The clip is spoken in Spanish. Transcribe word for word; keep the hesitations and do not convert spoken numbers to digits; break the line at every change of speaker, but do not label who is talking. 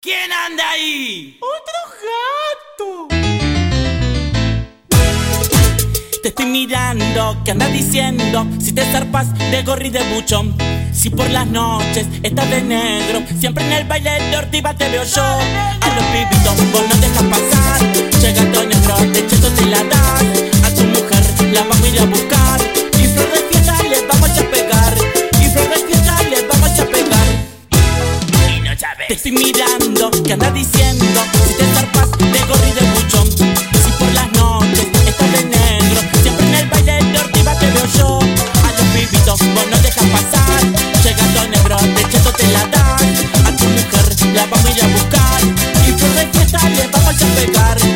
¿Quién anda ahí?
¡Otro gato!
Te estoy mirando, ¿qué andas diciendo? Si te zarpas de gorri de buchón. Si por las noches estás de negro, siempre en el baile de Ortiva te veo yo. A los pibitos vos no dejas pasar. Llega todo negro, de cheto te la das. A tu mujer la vamos a ir a buscar. Y flor de fiesta les vamos a pegar. Y flor de fiesta les vamos a pegar. Y no sabes. Te estoy mirando, ¿qué andas diciendo? Si te zarpas de gorri de buchón. Si por las noches estás de negro, siempre en el baile de Ortiva te veo yo. A los pibitos vos no dejas pasar. Llegando negro, de cheto te la das. A tu mujer la vamos a ir a buscar. Y flor de fiesta le vamos a pegar.